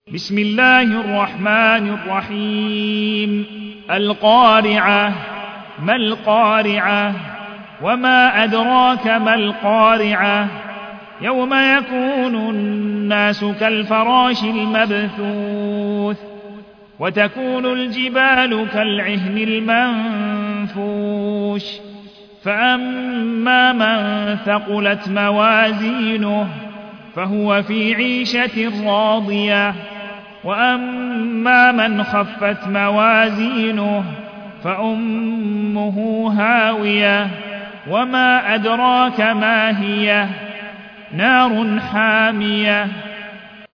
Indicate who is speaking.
Speaker 1: بسم الله الرحمن الرحيم القارعة. ما القارعة؟ وما أدراك ما القارعة؟ يوم يكون الناس كالفراش المبثوث وتكون الجبال كالعهن المنفوش فأما من ثقلت موازينه فهو في عيشة راضية وأما من خفت موازينه فأمه هاوية وما أدراك ما هي نار حامية